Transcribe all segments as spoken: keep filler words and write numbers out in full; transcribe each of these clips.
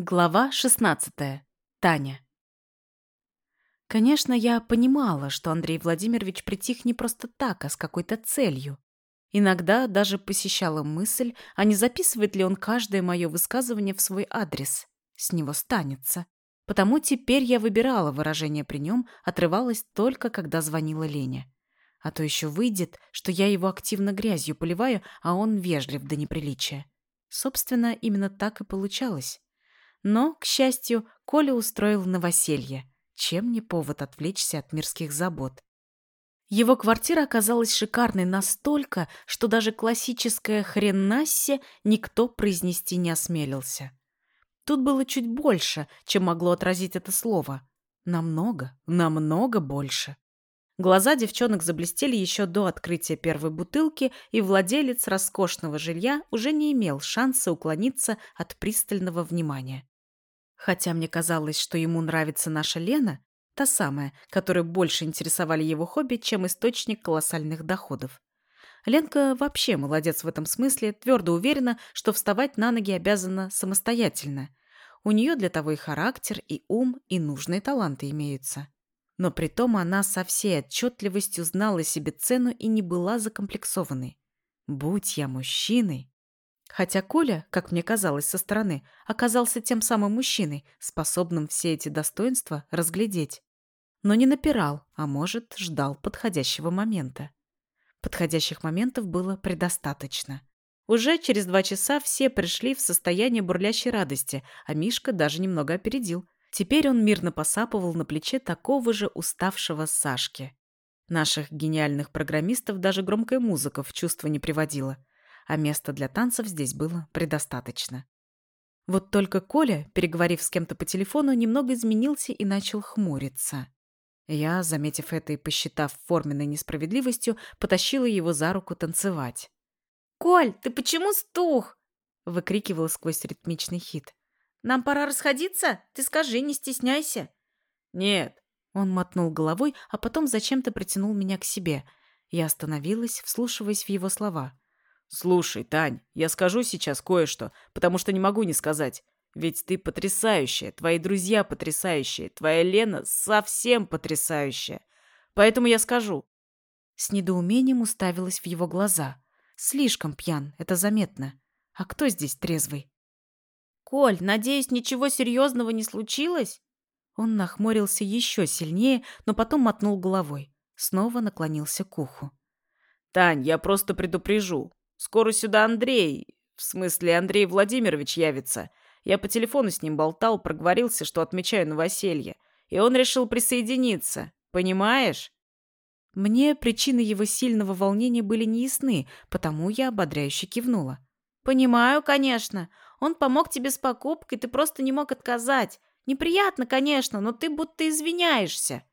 Глава шестнадцатая. Таня. Конечно, я понимала, что Андрей Владимирович притих не просто так, а с какой-то целью. Иногда даже посещала мысль, а не записывает ли он каждое мое высказывание в свой адрес. С него станется. Потому теперь я выбирала выражение при нем, отрывалась только, когда звонила Леня. А то еще выйдет, что я его активно грязью поливаю, а он вежлив до неприличия. Собственно, именно так и получалось. Но, к счастью, Коля устроил новоселье, чем не повод отвлечься от мирских забот. Его квартира оказалась шикарной настолько, что даже классическое «хренассе» никто произнести не осмелился. Тут было чуть больше, чем могло отразить это слово. Намного, намного больше. Глаза девчонок заблестели еще до открытия первой бутылки, и владелец роскошного жилья уже не имел шанса уклониться от пристального внимания. Хотя мне казалось, что ему нравится наша Лена, та самая, которой больше интересовали его хобби, чем источник колоссальных доходов. Ленка вообще молодец в этом смысле, твердо уверена, что вставать на ноги обязана самостоятельно. У нее для того и характер, и ум, и нужные таланты имеются. Но притом она со всей отчетливостью знала себе цену и не была закомплексованной. Будь я мужчиной... Хотя Коля, как мне казалось со стороны, оказался тем самым мужчиной, способным все эти достоинства разглядеть. Но не напирал, а может, ждал подходящего момента. Подходящих моментов было предостаточно. Уже через два часа все пришли в состояние бурлящей радости, а Мишка даже немного опередил. Теперь он мирно посапывал на плече такого же уставшего Сашки. Наших гениальных программистов даже громкая музыка в чувство не приводила. А места для танцев здесь было предостаточно. Вот только Коля, переговорив с кем-то по телефону, немного изменился и начал хмуриться. Я, заметив это и посчитав форменной несправедливостью, потащила его за руку танцевать. «Коль, ты почему стух?» — выкрикивала сквозь ритмичный хит. «Нам пора расходиться? Ты скажи, не стесняйся». «Нет». Он мотнул головой, а потом зачем-то притянул меня к себе. Я остановилась, вслушиваясь в его слова. «Слушай, Тань, я скажу сейчас кое-что, потому что не могу не сказать. Ведь ты потрясающая, твои друзья потрясающие, твоя Лена совсем потрясающая. Поэтому я скажу». С недоумением уставилась в его глаза. Слишком пьян, это заметно. А кто здесь трезвый? «Коль, надеюсь, ничего серьезного не случилось?» Он нахмурился еще сильнее, но потом мотнул головой. Снова наклонился к уху. «Тань, я просто предупрежу. Скоро сюда Андрей, в смысле Андрей Владимирович явится. Я по телефону с ним болтал, проговорился, что отмечаю новоселье. И он решил присоединиться. Понимаешь?» Мне причины его сильного волнения были неясны, потому я ободряюще кивнула. «Понимаю, конечно. Он помог тебе с покупкой, ты просто не мог отказать. Неприятно, конечно, но ты будто извиняешься».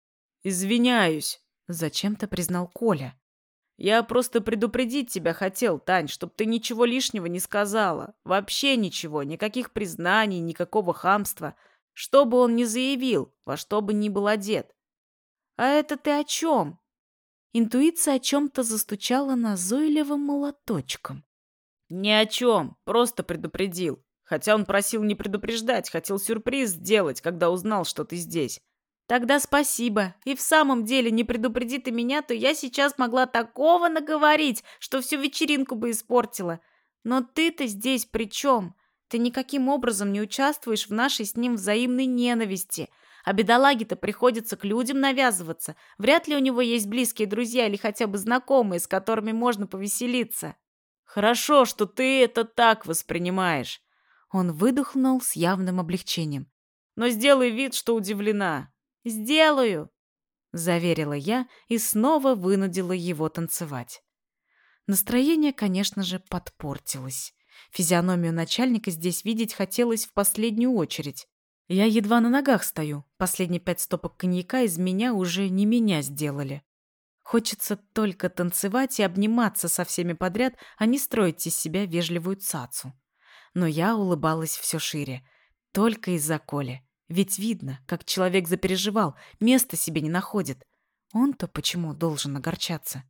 «Извиняюсь», — зачем-то признал Коля. «Я просто предупредить тебя хотел, Тань, чтоб ты ничего лишнего не сказала. Вообще ничего, никаких признаний, никакого хамства. Что бы он ни заявил, во что бы ни был одет». «А это ты о чем?» Интуиция о чем-то застучала назойливым молоточком. «Ни о чем, просто предупредил. Хотя он просил не предупреждать, хотел сюрприз сделать, когда узнал, что ты здесь». «Тогда спасибо. И в самом деле, не предупреди ты меня, то я сейчас могла такого наговорить, что всю вечеринку бы испортила. Но ты-то здесь при чем? Ты никаким образом не участвуешь в нашей с ним взаимной ненависти. А бедолаге-то приходится к людям навязываться. Вряд ли у него есть близкие друзья или хотя бы знакомые, с которыми можно повеселиться». «Хорошо, что ты это так воспринимаешь». Он выдохнул с явным облегчением. «Но сделай вид, что удивлена». «Сделаю», — заверила я и снова вынудила его танцевать. Настроение, конечно же, подпортилось. Физиономию начальника здесь видеть хотелось в последнюю очередь. Я едва на ногах стою. Последние пять стопок коньяка из меня уже не меня сделали. Хочется только танцевать и обниматься со всеми подряд, а не строить из себя вежливую цацу. Но я улыбалась все шире. Только из-за Коли. Ведь видно, как человек запереживал, места себе не находит. Он-то почему должен огорчаться?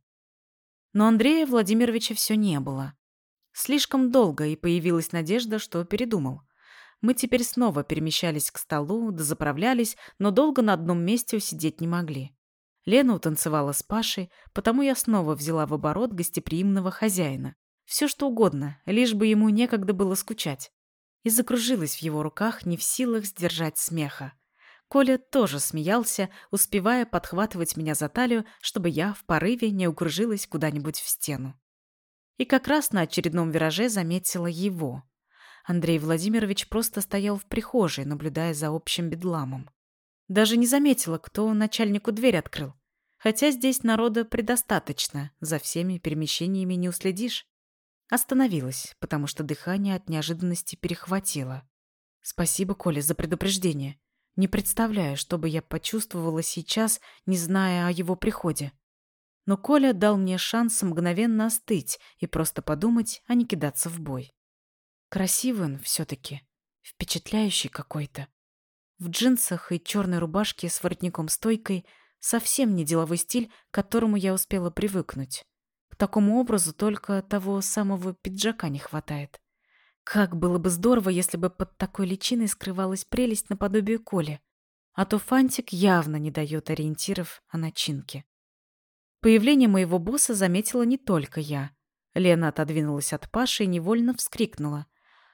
Но Андрея Владимировича все не было. Слишком долго, и появилась надежда, что передумал. Мы теперь снова перемещались к столу, дозаправлялись, но долго на одном месте усидеть не могли. Лена утанцевала с Пашей, потому я снова взяла в оборот гостеприимного хозяина. Все что угодно, лишь бы ему некогда было скучать. И закружилась в его руках, не в силах сдержать смеха. Коля тоже смеялся, успевая подхватывать меня за талию, чтобы я в порыве не укружилась куда-нибудь в стену. И как раз на очередном вираже заметила его. Андрей Владимирович просто стоял в прихожей, наблюдая за общим бедламом. Даже не заметила, кто начальнику дверь открыл. Хотя здесь народа предостаточно, за всеми перемещениями не уследишь. Остановилась, потому что дыхание от неожиданности перехватило. Спасибо, Коля, за предупреждение. Не представляю, что бы я почувствовала сейчас, не зная о его приходе. Но Коля дал мне шанс мгновенно остыть и просто подумать, а не кидаться в бой. Красивый он все-таки, впечатляющий какой-то. В джинсах и черной рубашке с воротником-стойкой совсем не деловой стиль, к которому я успела привыкнуть. К такому образу только того самого пиджака не хватает. Как было бы здорово, если бы под такой личиной скрывалась прелесть наподобие Коли. А то фантик явно не дает ориентиров о начинке. Появление моего босса заметила не только я. Лена отодвинулась от Паши и невольно вскрикнула.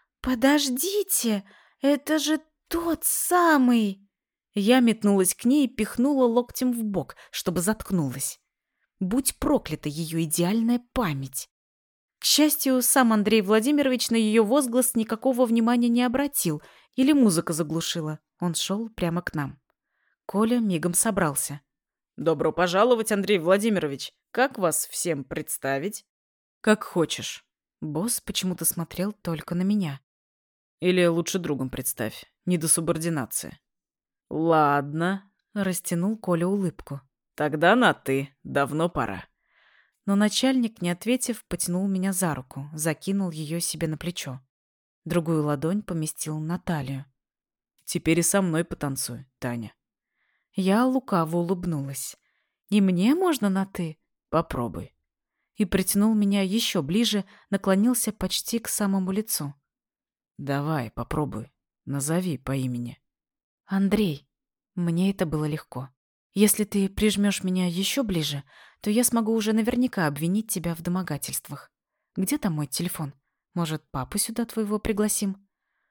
«Подождите, это же тот самый!» Я метнулась к ней и пихнула локтем в бок, чтобы заткнулась. Будь проклята ее идеальная память. К счастью, сам Андрей Владимирович на ее возглас никакого внимания не обратил, или музыка заглушила. Он шел прямо к нам. Коля мигом собрался. «Добро пожаловать, Андрей Владимирович. Как вас всем представить?» «Как хочешь». Босс почему-то смотрел только на меня. «Или лучше другом представь. Не до субординации». «Ладно», — растянул Коля улыбку. «Тогда на «ты». Давно пора». Но начальник, не ответив, потянул меня за руку, закинул ее себе на плечо. Другую ладонь поместил на талию. «Теперь и со мной потанцуй, Таня». Я лукаво улыбнулась. «И мне можно на «ты»?» «Попробуй». И притянул меня еще ближе, наклонился почти к самому лицу. «Давай, попробуй. Назови по имени». «Андрей». Мне это было легко. «Если ты прижмешь меня еще ближе, то я смогу уже наверняка обвинить тебя в домогательствах. Где там мой телефон? Может, папу сюда твоего пригласим?»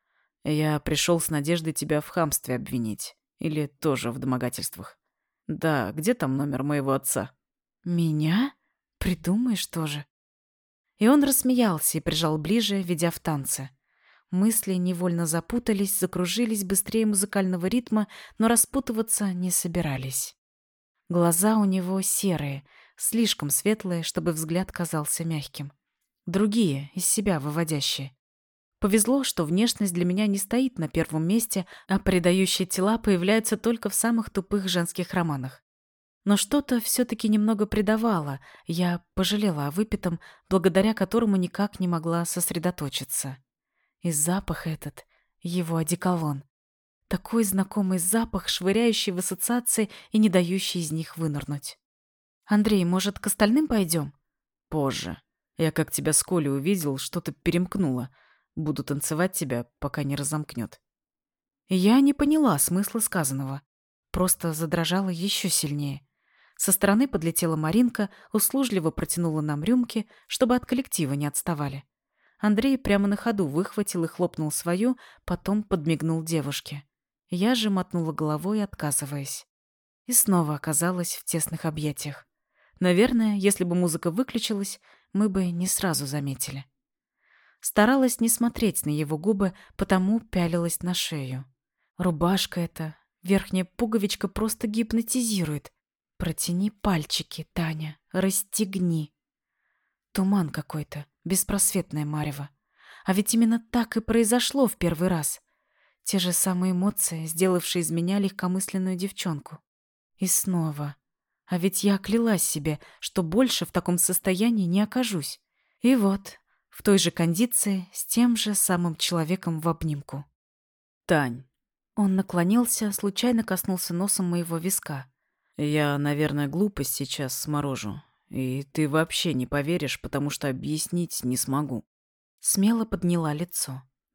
«Я пришел с надеждой тебя в хамстве обвинить. Или тоже в домогательствах. Да, где там номер моего отца?» «Меня? Придумаешь тоже». И он рассмеялся и прижал ближе, ведя в танце. Мысли невольно запутались, закружились быстрее музыкального ритма, но распутываться не собирались. Глаза у него серые, слишком светлые, чтобы взгляд казался мягким. Другие, из себя выводящие. Повезло, что внешность для меня не стоит на первом месте, а предающие тела появляются только в самых тупых женских романах. Но что-то все-таки немного предавало, я пожалела о выпитом, благодаря которому никак не могла сосредоточиться. И запах этот, его одеколон. Такой знакомый запах, швыряющий в ассоциации и не дающий из них вынырнуть. «Андрей, может, к остальным пойдем?» «Позже. Я как тебя с Колей увидел, что-то перемкнуло. Буду танцевать тебя, пока не разомкнет». Я не поняла смысла сказанного. Просто задрожала еще сильнее. Со стороны подлетела Маринка, услужливо протянула нам рюмки, чтобы от коллектива не отставали. Андрей прямо на ходу выхватил и хлопнул свою, потом подмигнул девушке. Я же мотнула головой, отказываясь. И снова оказалась в тесных объятиях. Наверное, если бы музыка выключилась, мы бы не сразу заметили. Старалась не смотреть на его губы, потому пялилась на шею. Рубашка эта, верхняя пуговичка просто гипнотизирует. Протяни пальчики, Таня, расстегни. Туман какой-то, беспросветное марево. А ведь именно так и произошло в первый раз. Те же самые эмоции, сделавшие из меня легкомысленную девчонку. И снова. А ведь я клялась себе, что больше в таком состоянии не окажусь. И вот, в той же кондиции, с тем же самым человеком в обнимку. «Тань». Он наклонился, случайно коснулся носом моего виска. «Я, наверное, глупость сейчас сморожу. И ты вообще не поверишь, потому что объяснить не смогу». Смело подняла лицо.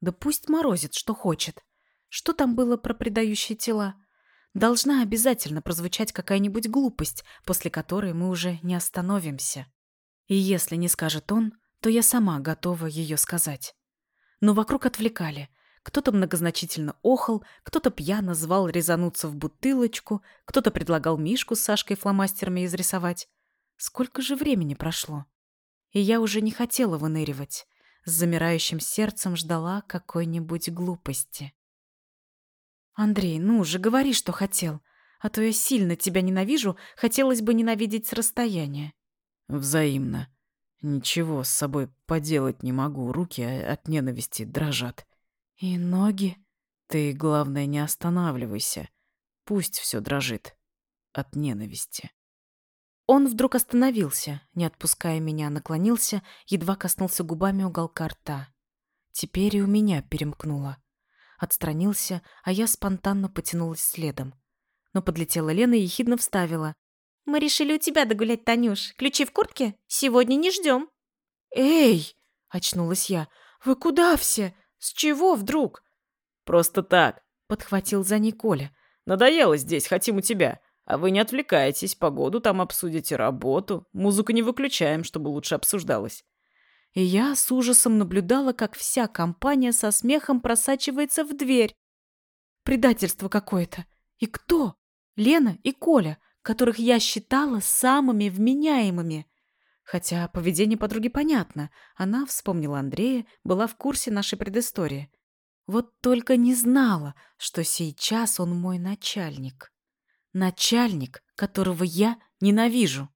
Да пусть морозит, что хочет. Что там было про предающие тела? Должна обязательно прозвучать какая-нибудь глупость, после которой мы уже не остановимся. И если не скажет он, то я сама готова ее сказать. Но вокруг отвлекали. Кто-то многозначительно охал, кто-то пьяно звал резануться в бутылочку, кто-то предлагал Мишку с Сашкой фломастерами изрисовать. Сколько же времени прошло? И я уже не хотела выныривать. С замирающим сердцем ждала какой-нибудь глупости. «Андрей, ну же, говори, что хотел. А то я сильно тебя ненавижу, хотелось бы ненавидеть с расстояния». Взаимно. Ничего с собой поделать не могу, руки от ненависти дрожат. «И ноги?» Ты, главное, не останавливайся. Пусть все дрожит. От ненависти. Он вдруг остановился, не отпуская меня, наклонился, едва коснулся губами уголка рта. Теперь и у меня перемкнуло. Отстранился, а я спонтанно потянулась следом. Но подлетела Лена и ехидно вставила. «Мы решили у тебя догулять, Танюш. Ключи в куртке? Сегодня не ждем». «Эй!» — очнулась я. «Вы куда все? С чего вдруг?» Просто так, Подхватил за ней Коля. надоело здесь, хотим у тебя. А вы не отвлекайтесь, погоду там обсудите, работу. Музыку не выключаем, чтобы лучше обсуждалось. И я с ужасом наблюдала, как вся компания со смехом просачивается в дверь. Предательство какое-то. И кто? Лена и Коля, которых я считала самыми вменяемыми. Хотя поведение подруги понятно. Она вспомнила Андрея, была в курсе нашей предыстории. Вот только не знала, что сейчас он мой начальник. Начальник, которого я ненавижу.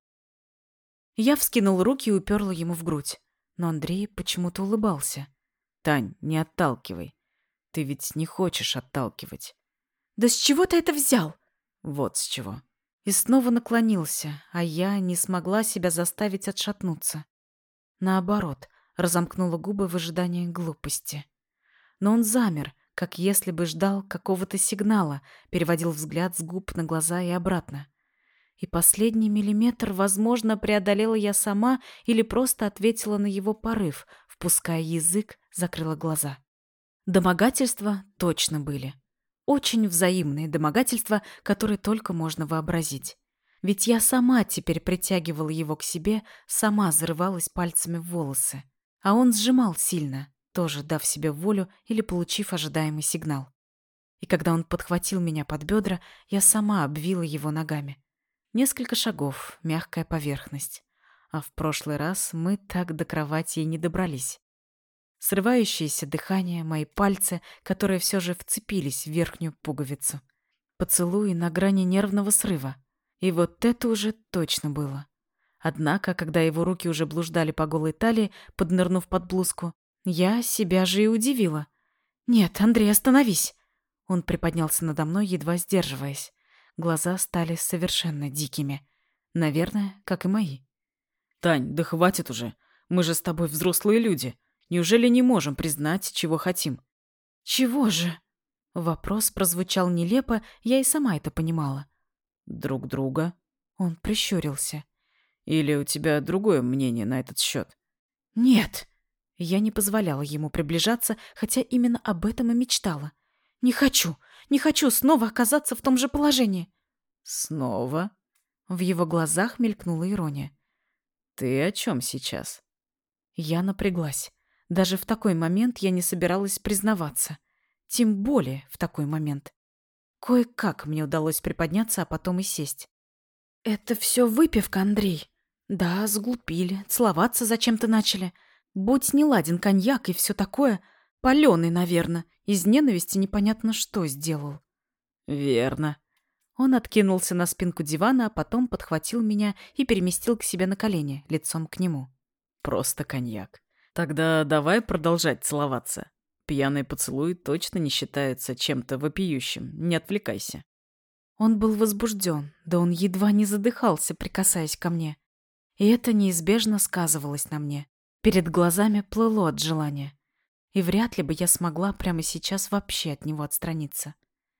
Я вскинул руки и уперла ему в грудь. Но Андрей почему-то улыбался. Тань, не отталкивай. Ты ведь не хочешь отталкивать. «Да с чего ты это взял?» Вот с чего. И снова наклонился, а я не смогла себя заставить отшатнуться. Наоборот, разомкнула губы в ожидании глупости. Но он замер, как если бы ждал какого-то сигнала, переводил взгляд с губ на глаза и обратно. И последний миллиметр, возможно, преодолела я сама или просто ответила на его порыв, впуская язык, закрыла глаза. Домогательства точно были. Очень взаимные домогательства, которые только можно вообразить. Ведь я сама теперь притягивала его к себе, сама зарывалась пальцами в волосы. А он сжимал сильно, тоже дав себе волю или получив ожидаемый сигнал. И когда он подхватил меня под бедра, я сама обвила его ногами. Несколько шагов, мягкая поверхность. А в прошлый раз мы так до кровати и не добрались. Срывающееся дыхание, мои пальцы, которые все же вцепились в верхнюю пуговицу. Поцелуи на грани нервного срыва. И вот это уже точно было. Однако, когда его руки уже блуждали по голой талии, поднырнув под блузку, я себя же и удивила. «Нет, Андрей, остановись!» Он приподнялся надо мной, едва сдерживаясь. Глаза стали совершенно дикими. Наверное, как и мои. Тань, да хватит уже. Мы же с тобой взрослые люди. Неужели не можем признать, чего хотим? «Чего же?» Вопрос прозвучал нелепо, я и сама это понимала. Друг друга? Он прищурился. Или у тебя другое мнение на этот счет? «Нет!» Я не позволяла ему приближаться, хотя именно об этом и мечтала. «Не хочу! Не хочу снова оказаться в том же положении!» Снова? В его глазах мелькнула ирония. Ты о чем сейчас? Я напряглась. Даже в такой момент я не собиралась признаваться. Тем более в такой момент. Кое-как мне удалось приподняться, а потом и сесть. «Это все выпивка, Андрей. Да, сглупили, целоваться зачем-то начали. Будь не ладен коньяк и все такое. Палёный, наверное. Из ненависти непонятно что сделал». Верно. Он откинулся на спинку дивана, а потом подхватил меня и переместил к себе на колени, лицом к нему. Просто коньяк. Тогда давай продолжать целоваться. Пьяные поцелуи точно не считаются чем-то вопиющим. Не отвлекайся. Он был возбужден, да он едва не задыхался, прикасаясь ко мне. И это неизбежно сказывалось на мне. Перед глазами плыло от желания. И вряд ли бы я смогла прямо сейчас вообще от него отстраниться.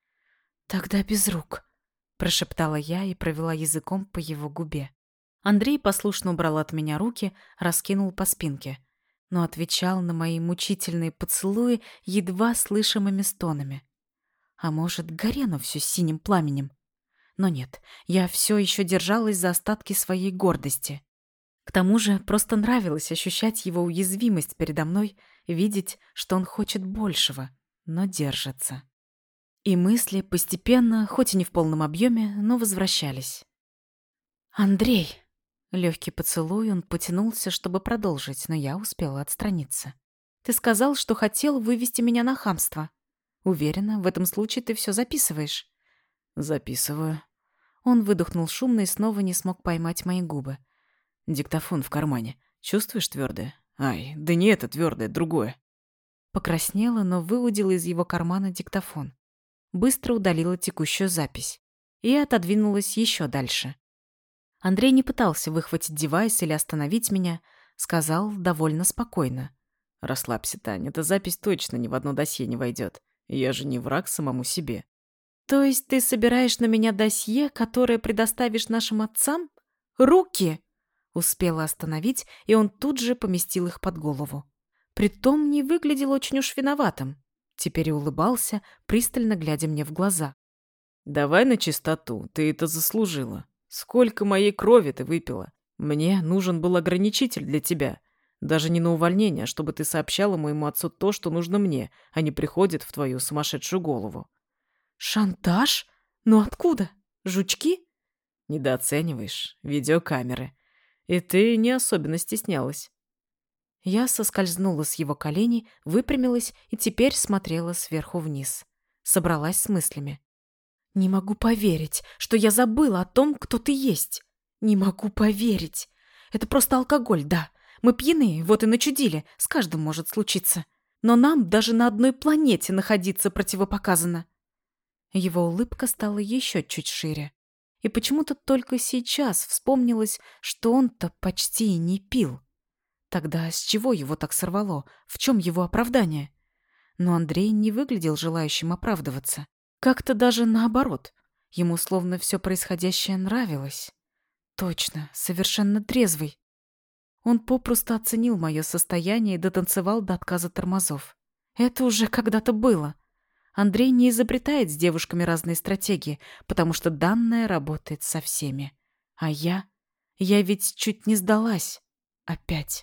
«Тогда без рук», — прошептала я и провела языком по его губе. Андрей послушно убрал от меня руки, раскинул по спинке. но отвечал на мои мучительные поцелуи едва слышимыми стонами. А может, горено все синим пламенем? Но нет, я все еще держалась за остатки своей гордости. К тому же просто нравилось ощущать его уязвимость передо мной, видеть, что он хочет большего, но держится. И мысли постепенно, хоть и не в полном объеме, но возвращались. «Андрей!» Легкий поцелуй, он потянулся, чтобы продолжить, но я успела отстраниться. «Ты сказал, что хотел вывести меня на хамство. Уверена, в этом случае ты все записываешь». Записываю. Он выдохнул шумно и снова не смог поймать мои губы. Диктофон в кармане. Чувствуешь твердое? Ай, да не это твердое, другое. Покраснела, но выудила из его кармана диктофон. Быстро удалила текущую запись. И отодвинулась еще дальше. Андрей не пытался выхватить девайс или остановить меня, сказал довольно спокойно. Расслабься, Таня, эта запись точно ни в одно досье не войдет. Я же не враг самому себе. То есть ты собираешь на меня досье, которое предоставишь нашим отцам? Руки! Успела остановить, и он тут же поместил их под голову. Притом не выглядел очень уж виноватым. Теперь и улыбался, пристально глядя мне в глаза. Давай на чистоту, ты это заслужила. Сколько моей крови ты выпила? Мне нужен был ограничитель для тебя. Даже не на увольнение, а чтобы ты сообщала моему отцу то, что нужно мне, а не приходит в твою сумасшедшую голову. Шантаж? Но откуда? Жучки? Недооцениваешь. Видеокамеры. И ты не особенно стеснялась. Я соскользнула с его коленей, выпрямилась и теперь смотрела сверху вниз. Собралась с мыслями. Не могу поверить, что я забыла о том, кто ты есть. Не могу поверить. Это просто алкоголь, да. Мы пьяные, вот и начудили. С каждым может случиться. Но нам даже на одной планете находиться противопоказано. Его улыбка стала еще чуть шире. И почему-то только сейчас вспомнилось, что он-то почти и не пил. Тогда с чего его так сорвало? В чем его оправдание? Но Андрей не выглядел желающим оправдываться. Как-то даже наоборот. Ему словно все происходящее нравилось. Точно, совершенно трезвый. Он попросту оценил мое состояние и дотанцевал до отказа тормозов. Это уже когда-то было. Андрей не изобретает с девушками разные стратегии, потому что данная работает со всеми. А я? Я ведь чуть не сдалась. Опять.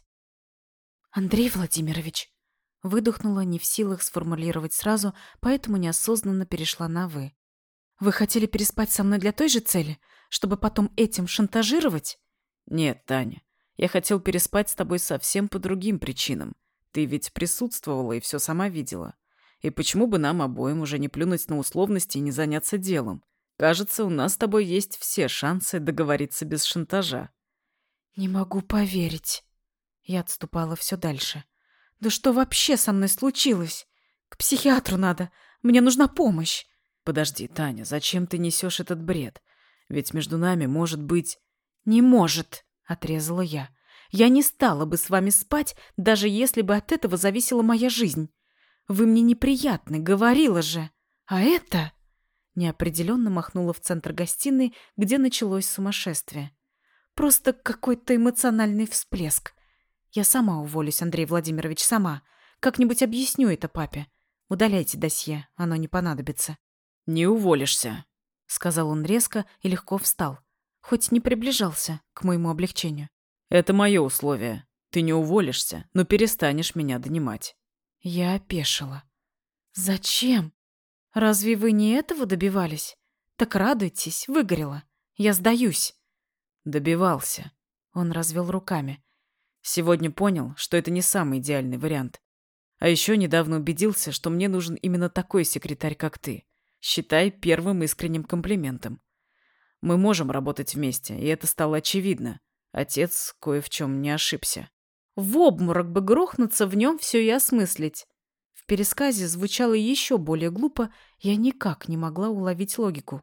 Андрей Владимирович. Выдохнула, не в силах сформулировать сразу, поэтому неосознанно перешла на «вы». Вы хотели переспать со мной для той же цели, чтобы потом этим шантажировать? Нет, Таня. Я хотел переспать с тобой совсем по другим причинам. Ты ведь присутствовала и все сама видела. И почему бы нам обоим уже не плюнуть на условности и не заняться делом? Кажется, у нас с тобой есть все шансы договориться без шантажа. Не могу поверить. Я отступала все дальше. Да что вообще со мной случилось? К психиатру надо. Мне нужна помощь. Подожди, Таня, зачем ты несешь этот бред? Ведь между нами может быть... Не может, отрезала я. Я не стала бы с вами спать, даже если бы от этого зависела моя жизнь. Вы мне неприятны, говорила же. А это... Неопределенно махнула в центр гостиной, где началось сумасшествие. Просто какой-то эмоциональный всплеск. Я сама уволюсь, Андрей Владимирович, сама. Как-нибудь объясню это папе. Удаляйте досье, оно не понадобится. Не уволишься, сказал он резко и легко встал. Хоть не приближался к моему облегчению. Это мое условие. Ты не уволишься, но перестанешь меня донимать. Я опешила. Зачем? Разве вы не этого добивались? Так радуйтесь, выгорело. Я сдаюсь. Добивался. Он развел руками. Сегодня понял, что это не самый идеальный вариант. А еще недавно убедился, что мне нужен именно такой секретарь, как ты. Считай первым искренним комплиментом. Мы можем работать вместе, и это стало очевидно. Отец кое в чем не ошибся. В обморок бы грохнуться, в нем все и осмыслить. В пересказе звучало еще более глупо, я никак не могла уловить логику.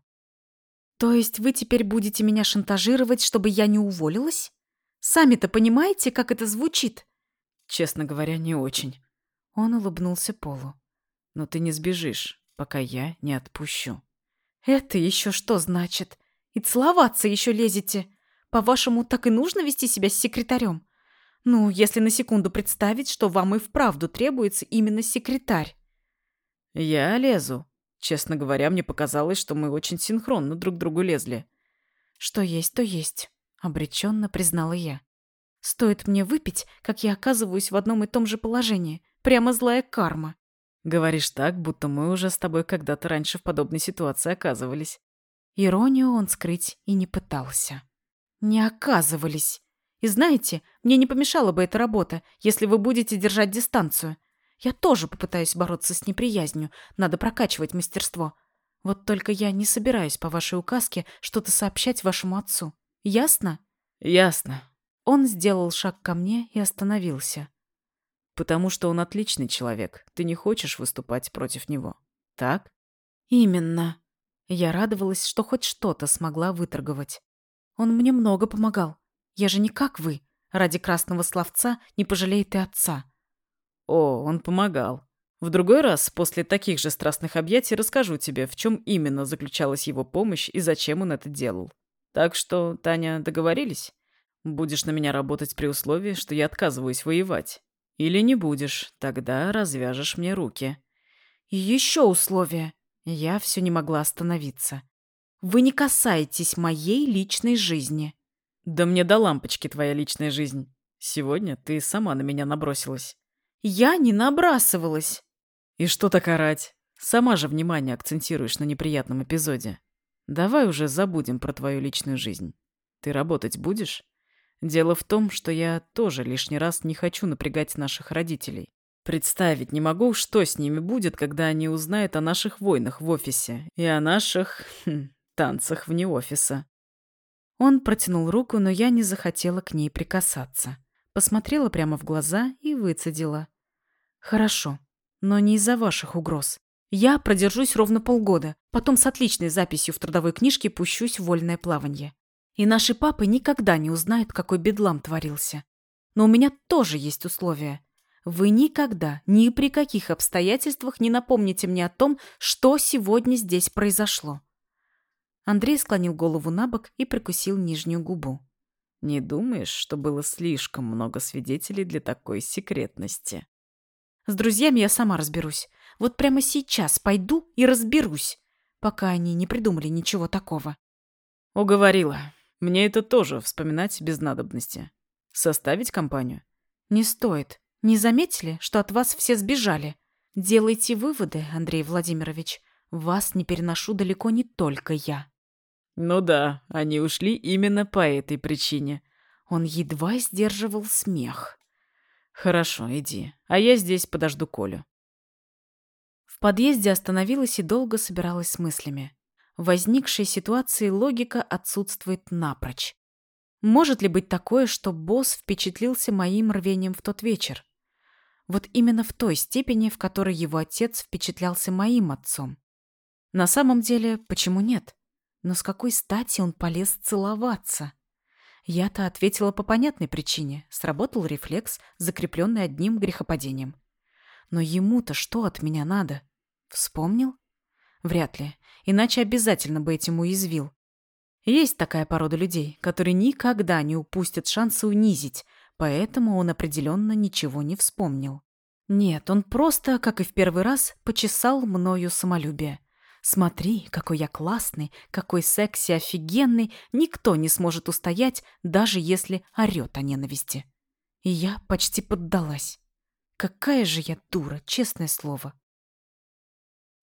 То есть вы теперь будете меня шантажировать, чтобы я не уволилась? Сами-то понимаете, как это звучит? Честно говоря, не очень. Он улыбнулся Полу. Но ты не сбежишь, пока я не отпущу. Это еще что значит? И целоваться еще лезете? По-вашему, так и нужно вести себя с секретарем? Ну, если на секунду представить, что вам и вправду требуется именно секретарь. Я лезу. Честно говоря, мне показалось, что мы очень синхронно друг к другу лезли. Что есть, то есть, обреченно признала я. Стоит мне выпить, как я оказываюсь в одном и том же положении. Прямо злая карма. Говоришь так, будто мы уже с тобой когда-то раньше в подобной ситуации оказывались. Иронию он скрыть и не пытался. Не оказывались. И знаете, мне не помешала бы эта работа, если вы будете держать дистанцию. Я тоже попытаюсь бороться с неприязнью, надо прокачивать мастерство. Вот только я не собираюсь по вашей указке что-то сообщать вашему отцу. Ясно? Ясно. Он сделал шаг ко мне и остановился. Потому что он отличный человек. Ты не хочешь выступать против него. Так? Именно. Я радовалась, что хоть что-то смогла выторговать. Он мне много помогал. Я же не как вы. Ради красного словца не пожалеет и отца. О, он помогал. В другой раз, после таких же страстных объятий, расскажу тебе, в чем именно заключалась его помощь и зачем он это делал. Так что, Таня, договорились? Будешь на меня работать при условии, что я отказываюсь воевать. Или не будешь, тогда развяжешь мне руки. И еще условие. Я все не могла остановиться. Вы не касаетесь моей личной жизни. Да мне до лампочки твоя личная жизнь. Сегодня ты сама на меня набросилась. Я не набрасывалась. И что так орать? Сама же внимание акцентируешь на неприятном эпизоде. Давай уже забудем про твою личную жизнь. Ты работать будешь? Дело в том, что я тоже лишний раз не хочу напрягать наших родителей. Представить не могу, что с ними будет, когда они узнают о наших войнах в офисе и о наших хм, танцах вне офиса. Он протянул руку, но я не захотела к ней прикасаться. Посмотрела прямо в глаза и выцедила. Хорошо, но не из-за ваших угроз. Я продержусь ровно полгода, потом с отличной записью в трудовой книжке пущусь в вольное плавание. И наши папы никогда не узнают, какой бедлам творился. Но у меня тоже есть условия. Вы никогда, ни при каких обстоятельствах не напомните мне о том, что сегодня здесь произошло. Андрей склонил голову набок и прикусил нижнюю губу. Не думаешь, что было слишком много свидетелей для такой секретности? С друзьями я сама разберусь. Вот прямо сейчас пойду и разберусь, пока они не придумали ничего такого. Уговорила. Мне это тоже вспоминать без надобности. Составить компанию? Не стоит. Не заметили, что от вас все сбежали? Делайте выводы, Андрей Владимирович. Вас не переношу далеко не только я. Ну да, они ушли именно по этой причине. Он едва сдерживал смех. Хорошо, иди. А я здесь подожду Колю. В подъезде остановилась и долго собиралась с мыслями. В возникшей ситуации логика отсутствует напрочь. Может ли быть такое, что босс впечатлился моим рвением в тот вечер? Вот именно в той степени, в которой его отец впечатлялся моим отцом. На самом деле, почему нет? Но с какой стати он полез целоваться? Я-то ответила по понятной причине. Сработал рефлекс, закрепленный одним грехопадением. Но ему-то что от меня надо? Вспомнил? Вряд ли. Иначе обязательно бы этим уязвил. Есть такая порода людей, которые никогда не упустят шанса унизить, поэтому он определенно ничего не вспомнил. Нет, он просто, как и в первый раз, почесал мною самолюбие. Смотри, какой я классный, какой секси офигенный, никто не сможет устоять, даже если орёт о ненависти. И я почти поддалась. Какая же я дура, честное слово.